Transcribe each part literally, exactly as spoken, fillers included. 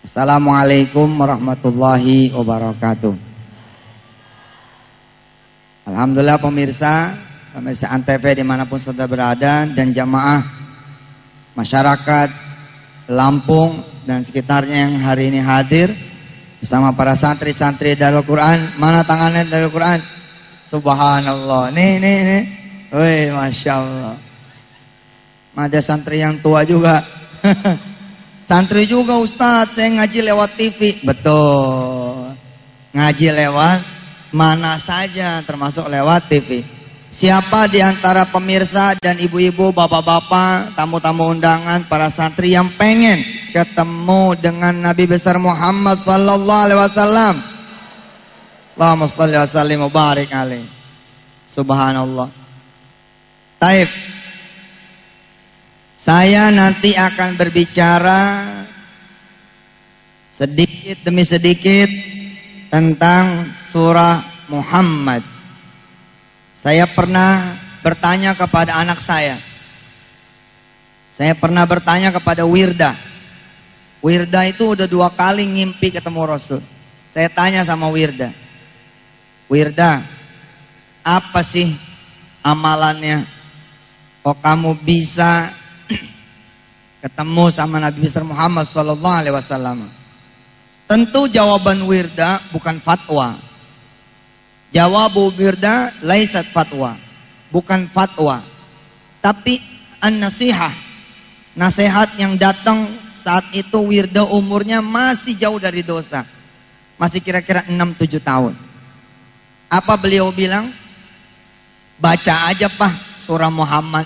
Assalamualaikum warahmatullahi wabarakatuh. Alhamdulillah pemirsa, pemirsa Antv dimanapun saudara berada, dan jamaah masyarakat Lampung dan sekitarnya yang hari ini hadir bersama para santri-santri Darul Quran. Mana tangannya Darul Quran? Subhanallah. Nih, nih, nih. Wih, Masya Allah. Ada santri yang tua juga. Santri juga Ustadz, saya ngaji lewat T V. Betul. Ngaji lewat mana saja, termasuk lewat T V. Siapa di antara pemirsa dan ibu-ibu, bapak-bapak, tamu-tamu undangan, para santri yang pengen ketemu dengan Nabi besar Muhammad sallallahu alaihi wasallam? Allahumma shalli wa sallim wa barik alaihi. Subhanallah. Taib. Saya nanti akan berbicara sedikit demi sedikit tentang surah Muhammad. Saya pernah bertanya kepada anak saya. Saya pernah bertanya kepada Wirda. Wirda itu udah dua kali ngimpi ketemu Rasul. Saya tanya sama Wirda. Wirda, apa sih amalannya kok kamu bisa ketemu sama Nabi besar Muhammad sallallahu alaihi wasallam? Tentu jawaban Wirda bukan fatwa. Jawabu Wirda laisat fatwa, bukan fatwa, tapi an-nasihah, nasihat yang datang saat itu Wirda umurnya masih jauh dari dosa, masih kira-kira enam tujuh tahun. Apa beliau bilang? Baca aja Pak surah Muhammad.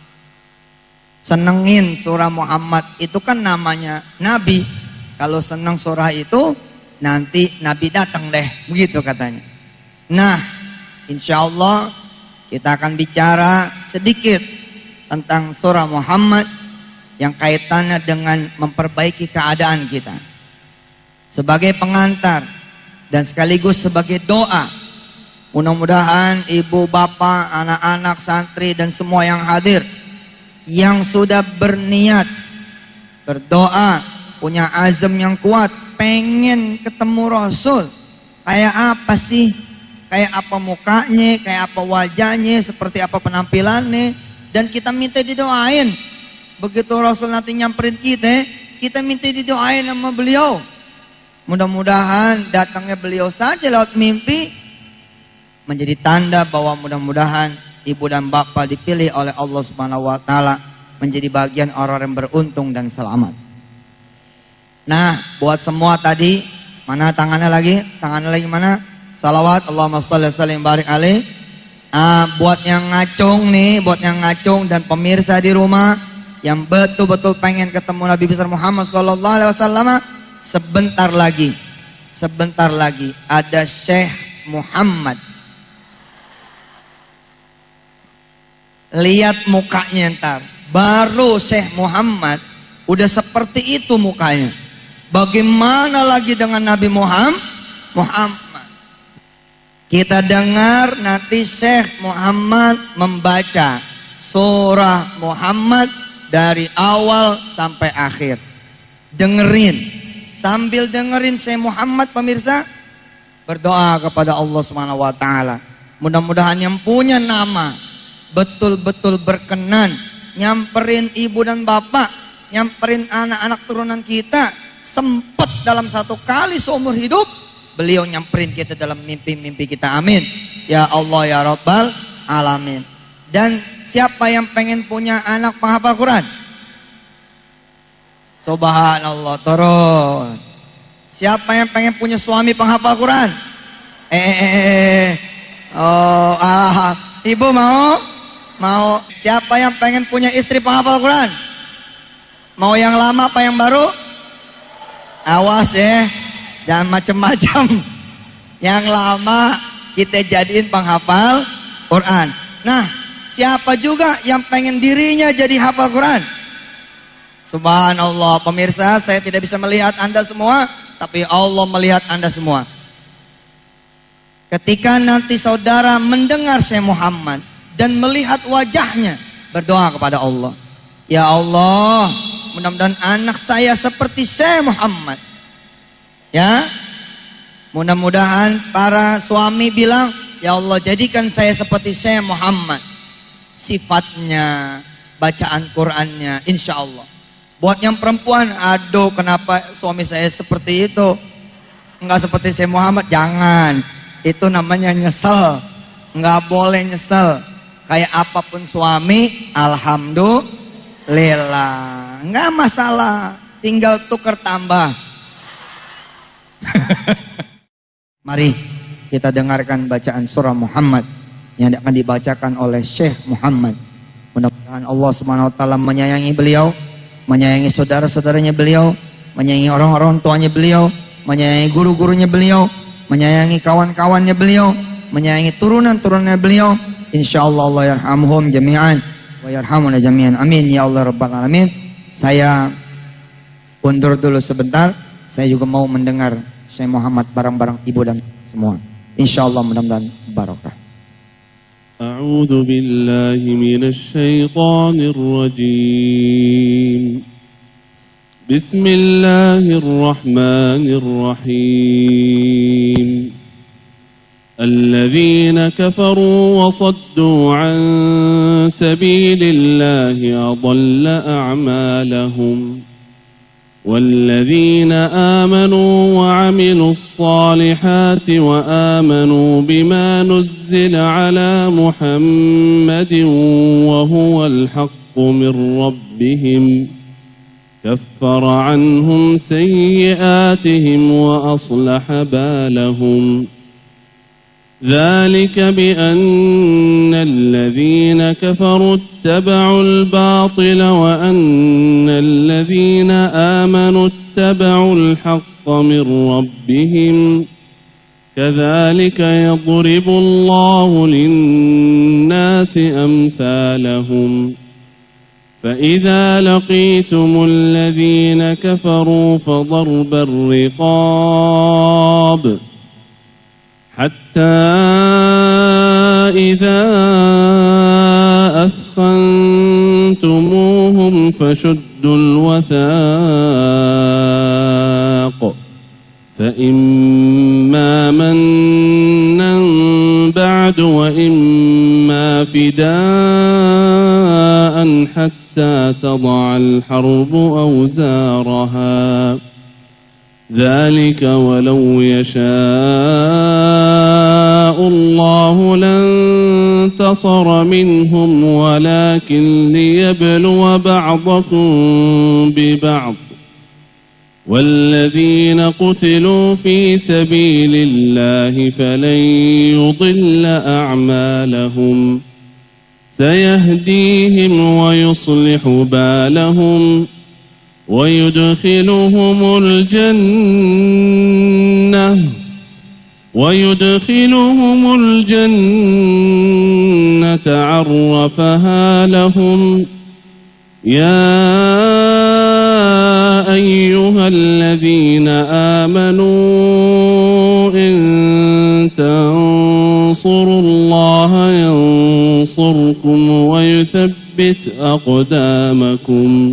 Senengin surah Muhammad, itu kan namanya Nabi. Kalau senang surah itu, nanti Nabi datang deh, begitu katanya. Nah, insya Allah kita akan bicara sedikit tentang surah Muhammad yang kaitannya dengan memperbaiki keadaan kita. Sebagai pengantar dan sekaligus sebagai doa, mudah-mudahan ibu, bapak, anak-anak, santri dan semua yang hadir yang sudah berniat berdoa, punya azam yang kuat, pengen ketemu Rasul. Kayak apa sih? Kayak apa mukanya, kayak apa wajahnya, seperti apa penampilannya, dan kita minta didoain. Begitu Rasul nanti nyamperin kita, kita minta didoain sama beliau. Mudah-mudahan datangnya beliau saja lewat mimpi menjadi tanda bahwa mudah-mudahan ibu dan bapak dipilih oleh Allah Subhanahu wa taala menjadi bagian orang yang beruntung dan selamat. Nah, buat semua tadi, mana tangannya lagi? Tangannya lagi mana? Salawat Allahumma shalli wa sallim barik alaih. Ah, buat yang ngacung nih, buat yang ngacung dan pemirsa di rumah yang betul-betul pengen ketemu Nabi besar Muhammad sallallahu alaihi wasallam, sebentar lagi, sebentar lagi ada Syekh Muhammad. Lihat mukanya ntar, baru Syekh Muhammad udah seperti itu mukanya. Bagaimana lagi dengan Nabi Muhammad? Muhammad. Kita dengar nanti Syekh Muhammad membaca surah Muhammad dari awal sampai akhir. Dengerin, sambil dengerin Syekh Muhammad pemirsa, berdoa kepada Allah Subhanahu wa taala. Mudah-mudahan yang punya nama betul-betul berkenan nyamperin ibu dan bapak, nyamperin anak-anak turunan kita, sempat dalam satu kali seumur hidup beliau nyamperin kita dalam mimpi-mimpi kita. Amin ya Allah ya Rabbal alamin. Dan siapa yang pengen punya anak penghafal Quran? Subhanallah, turun. Siapa yang pengen punya suami penghafal Quran? Eh, eh, eh. Oh, ah, ibu mau? Mau. Siapa yang pengen punya istri penghafal Quran? Mau yang lama apa yang baru? Awas deh, jangan macem-macem. Yang lama kita jadiin penghafal Quran. Nah, siapa juga yang pengen dirinya jadi hafal Quran? Subhanallah, pemirsa, saya tidak bisa melihat Anda semua, tapi Allah melihat Anda semua. Ketika nanti saudara mendengar Syekh Muhammad dan melihat wajahnya, berdoa kepada Allah. Ya Allah, mudah-mudahan anak saya seperti Syekh Muhammad. Ya, mudah-mudahan para suami bilang, ya Allah jadikan saya seperti saya Muhammad. Sifatnya, bacaan Qur'annya, insya Allah. Buat yang perempuan, aduh kenapa suami saya seperti itu, enggak seperti saya Muhammad, jangan. Itu namanya nyesel. Enggak boleh nyesel. Kayak apapun suami, alhamdulillah, enggak masalah, tinggal tuker tambah. Mari kita dengarkan bacaan surah Muhammad yang akan dibacakan oleh Syekh Muhammad. Mudah-mudahan Allah Subhanahu wa taala menyayangi beliau, menyayangi saudara-saudaranya beliau, menyayangi orang-orang tuanya beliau, menyayangi guru-gurunya beliau, menyayangi kawan-kawannya beliau, menyayangi turunan-turunannya beliau. Insyaallah Allah yarhamhum jami'an wa yarhamuna jami'an. Amin ya Allah rabbal alamin. Saya undur dulu sebentar. Saya juga mau mendengar Syekh Muhammad bareng-bareng ibu dan semua. Insyaallah mudah-mudahan barakah. A'udzu billahi minasy syaithanir rajim. Bismillahirrahmanirrahim. الذين كفروا وصدوا عن سبيل الله أضل أعمالهم والذين آمنوا وعملوا الصالحات وآمنوا بما نزل على محمد وهو الحق من ربهم كفر عنهم سيئاتهم وأصلح بالهم ذلك بأن الذين كفروا اتبعوا الباطل وأن الذين آمنوا اتبعوا الحق من ربهم كذلك يضرب الله للناس أمثالهم فإذا لقيتم الذين كفروا فضرب الرقاب حتى إذا أثخنتموهم فشدوا الوثاق فإما منا بعد وإما فداء حتى تضع الحرب أوزارها ذلك ولو يشاء الله لانتصر منهم ولكن ليبلو بعضكم ببعض والذين قتلوا في سبيل الله فلن يضل أعمالهم سيهديهم ويصلح بالهم ويدخلهم الجنة ويدخلهم الجنة عرفها لهم يا أيها الذين آمنوا إن تنصروا الله ينصركم ويثبت أقدامكم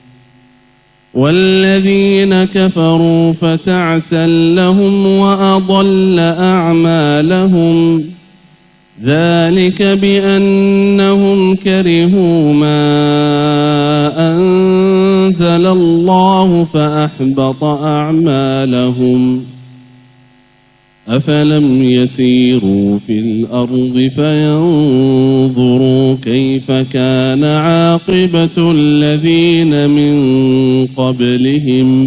والذين كفروا فتعسا لهم وأضل أعمالهم ذلك بأنهم كرهوا ما أنزل الله فأحبط أعمالهم أفلم يسيروا في الأرض فينظروا كيف كان عاقبة الذين من قبلهم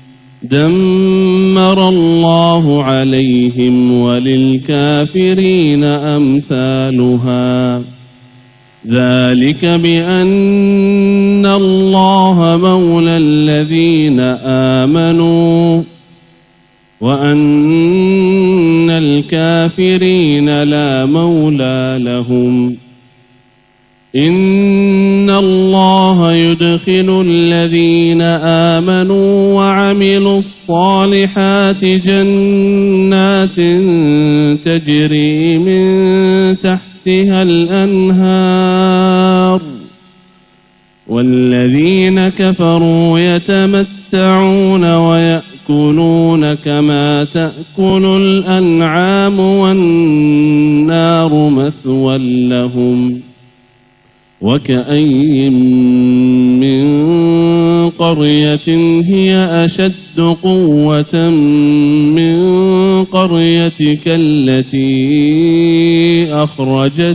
دمر الله عليهم وللكافرين أمثالها ذلك بأن الله مولى الذين آمنوا وأن الكافرين لا مولى لهم إن الله يدخل الذين آمنوا وعملوا الصالحات جنات تجري من تحتها الأنهار والذين كفروا يتمتعون ويأكلون يأكلون كما تأكل الأنعام والنار مثوى لهم وكأي من قرية هي أشد قوة من قريتك التي أخرجتك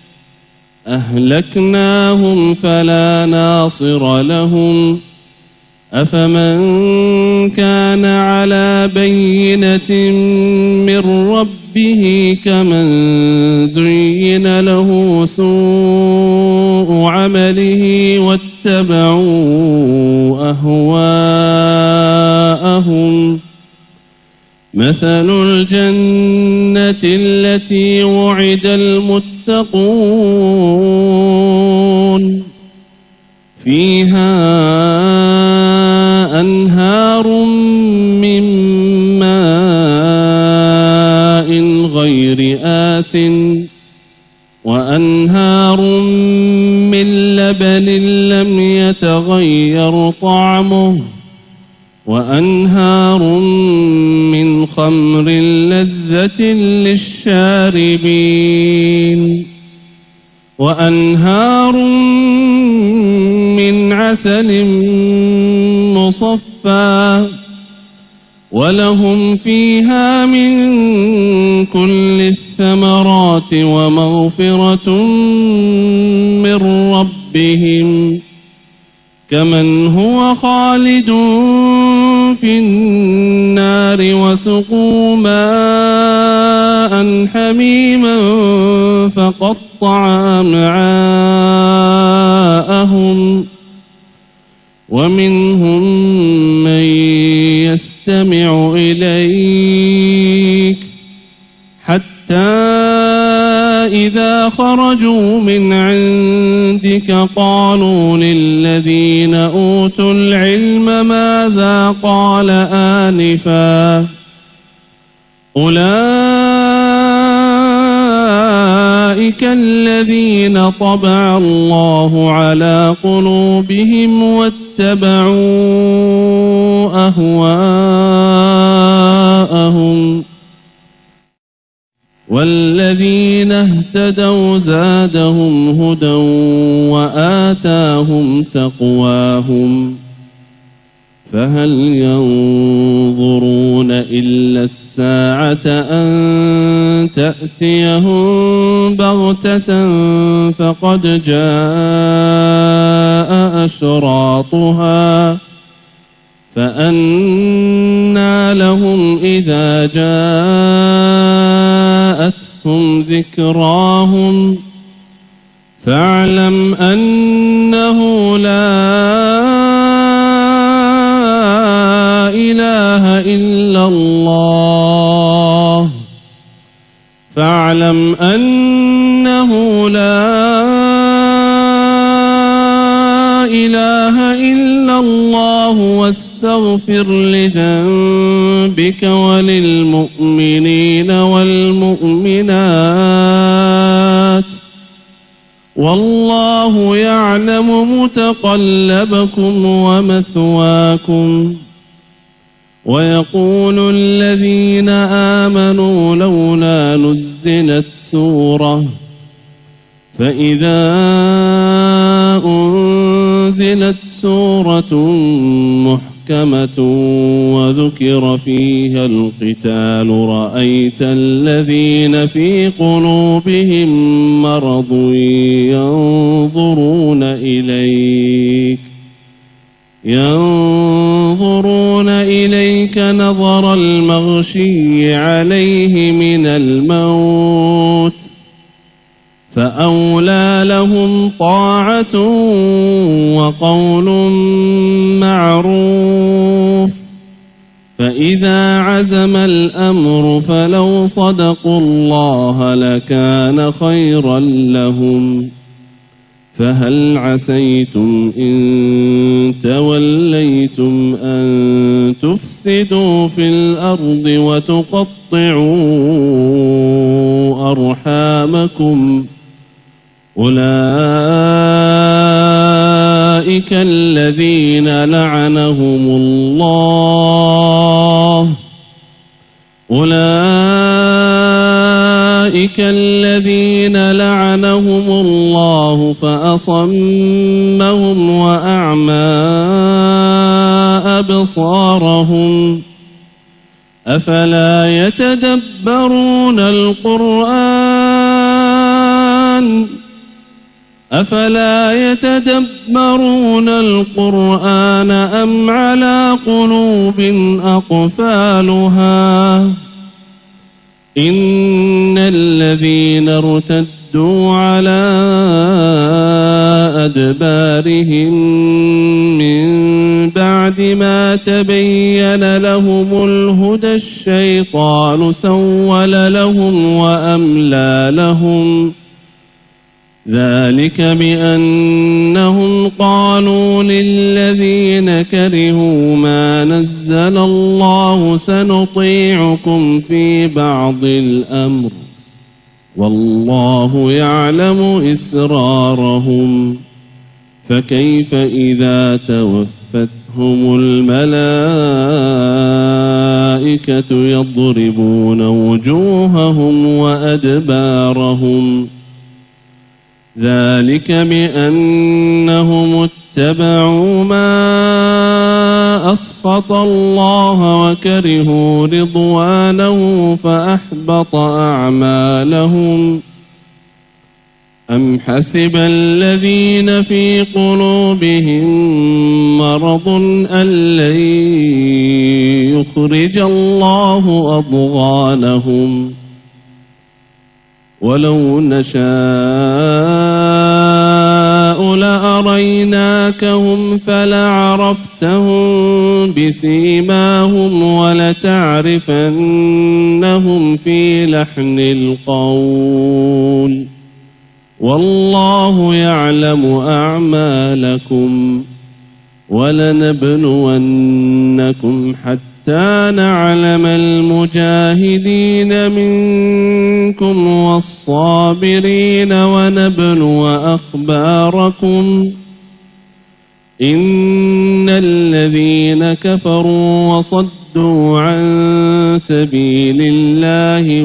أهلكناهم فلا ناصر لهم أفمن كان على بينة من ربه كمن زين له سوء عمله واتبعوا أهواءهم مثل الجنة التي وعد المتقون فيها أنهار من ماء غير آسٍ وأنهار من لبن لم يتغير طعمه وأنهار من خمر لذة للشاربين وأنهار من عسل مصفى ولهم فيها من كل الثمرات ومغفرة من ربهم كمن هو خالد في النار وسقوا ماء حميما فقطع أمعاءهم ومنهم من يستمع إليك حتى إذا خرجوا من عندك قالوا للذين أوتوا العلم ماذا قال آنفا أولئك الذين طبع الله على قلوبهم واتبعوا أهواءهم والذين اهتدوا زادهم هدى وآتاهم تقواهم فهل ينظرون إلا الساعة أن تأتيهم بغتة فقد جاء أشراطها فأنى لهم إذا جاءتهم ذكراهم فاعلم أنه لا إله إلا الله فاعلم أنه لا إله إلا الله واستغفر لذنبك وللمؤمنين والمؤمنات والله يعلم متقلبكم ومثواكم ويقول الذين آمنوا لولا نزلت سورة فإذا أنزلت سورة محكمة وذكر فيها القتال رأيت الذين في قلوبهم مرض ينظرون إليك ينظرون إليك نظر المغشي عليه من الموت فأولى لهم طاعة وقول معروف فإذا عزم الأمر فلو صدقوا الله لكان خيرا لهم فهل عسيتم إن توليتم أن تفسدوا في الأرض وتقطعوا أرحامكم أولئك الذين لعنهم الله أولئك الذين لعنهم الله فأصمهم وأعمى أبصارهم أفلا يتدبرون القرآن أفلا يتدبرون القرآن أم على قلوب أقفالها إن الذين ارتدوا على أدبارهم من بعد ما تبين لهم الهدى الشيطان سول لهم وأملى لهم ذلك بأنهم قالوا للذين كرهوا ما نزل الله سنطيعكم في بعض الأمر والله يعلم إسرارهم فكيف إذا توفتهم الملائكة يضربون وجوههم وأدبارهم ذلك بأنهم اتبعوا ما أسخط الله وكرهوا رضوانه فأحبط أعمالهم أم حسب الذين في قلوبهم مرض أن لن يخرج الله أضغانهم ولو نشاء لأريناكهم فلعرفتهم بسيماهم ولتعرفنهم في لحن القول والله يعلم أعمالكم ولنبلونكم حتى نعلم المجاهدين منكم والصابرين ونبلو أخباركم إن الذين كفروا وصدوا عن سبيل الله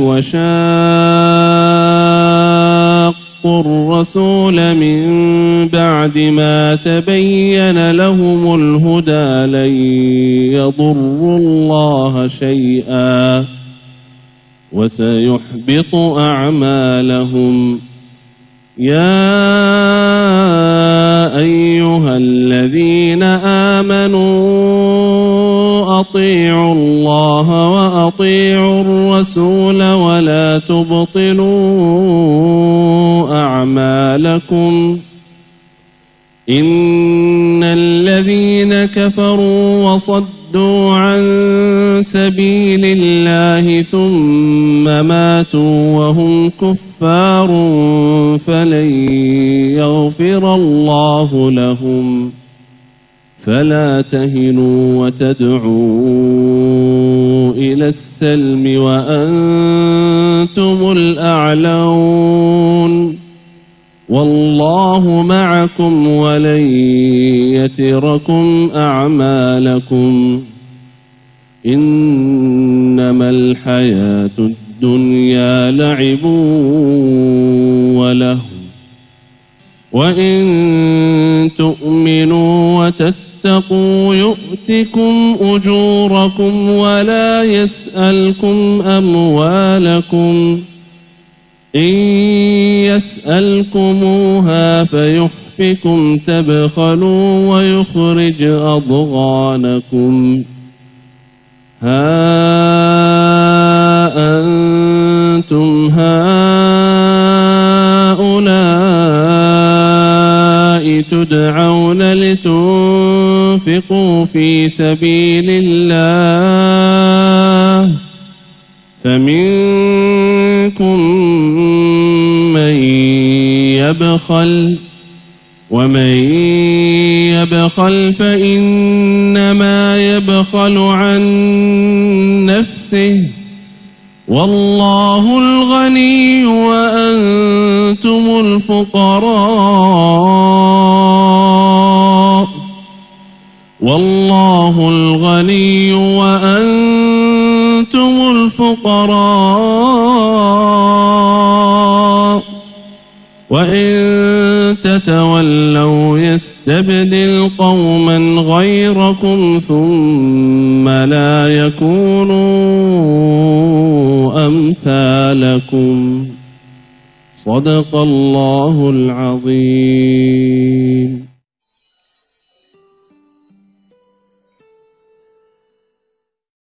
وشاقوا الرسول من بعد ما تبين لهم الهدى لن يضروا الله شيئا وسيحبط أعمالهم يا أيها الذين آمنوا أطيعوا الله وأطيعوا الرسول ولا تبطلوا أعمالكم إن الذين كفروا وصدوا عن سبيل الله ثم ماتوا وهم كفار فلن يغفر الله لهم فلا تهنوا وتدعوا إلى السلم وأنتم الأعلون والله معكم ولن يتركم أعمالكم إنما الحياة الدنيا لعب ولهو وإن تؤمنوا وتتقوا يؤتكم أجوركم ولا يسألكم أموالكم إن يسألكموها فيحفكم تبخلوا ويخرج أضغانكم ها أنتم هؤلاء تدعون لتنفقوا في سبيل الله فمنكم من يبخل ومن يبخل فإنما يبخل عن نفسه والله الغني وأنتم الفقراء والله الغني وأنتم الفقراء الفقراء وإن تتولوا يستبدل قوما غيركم ثم لا يكونوا أمثالكم صدق الله العظيم.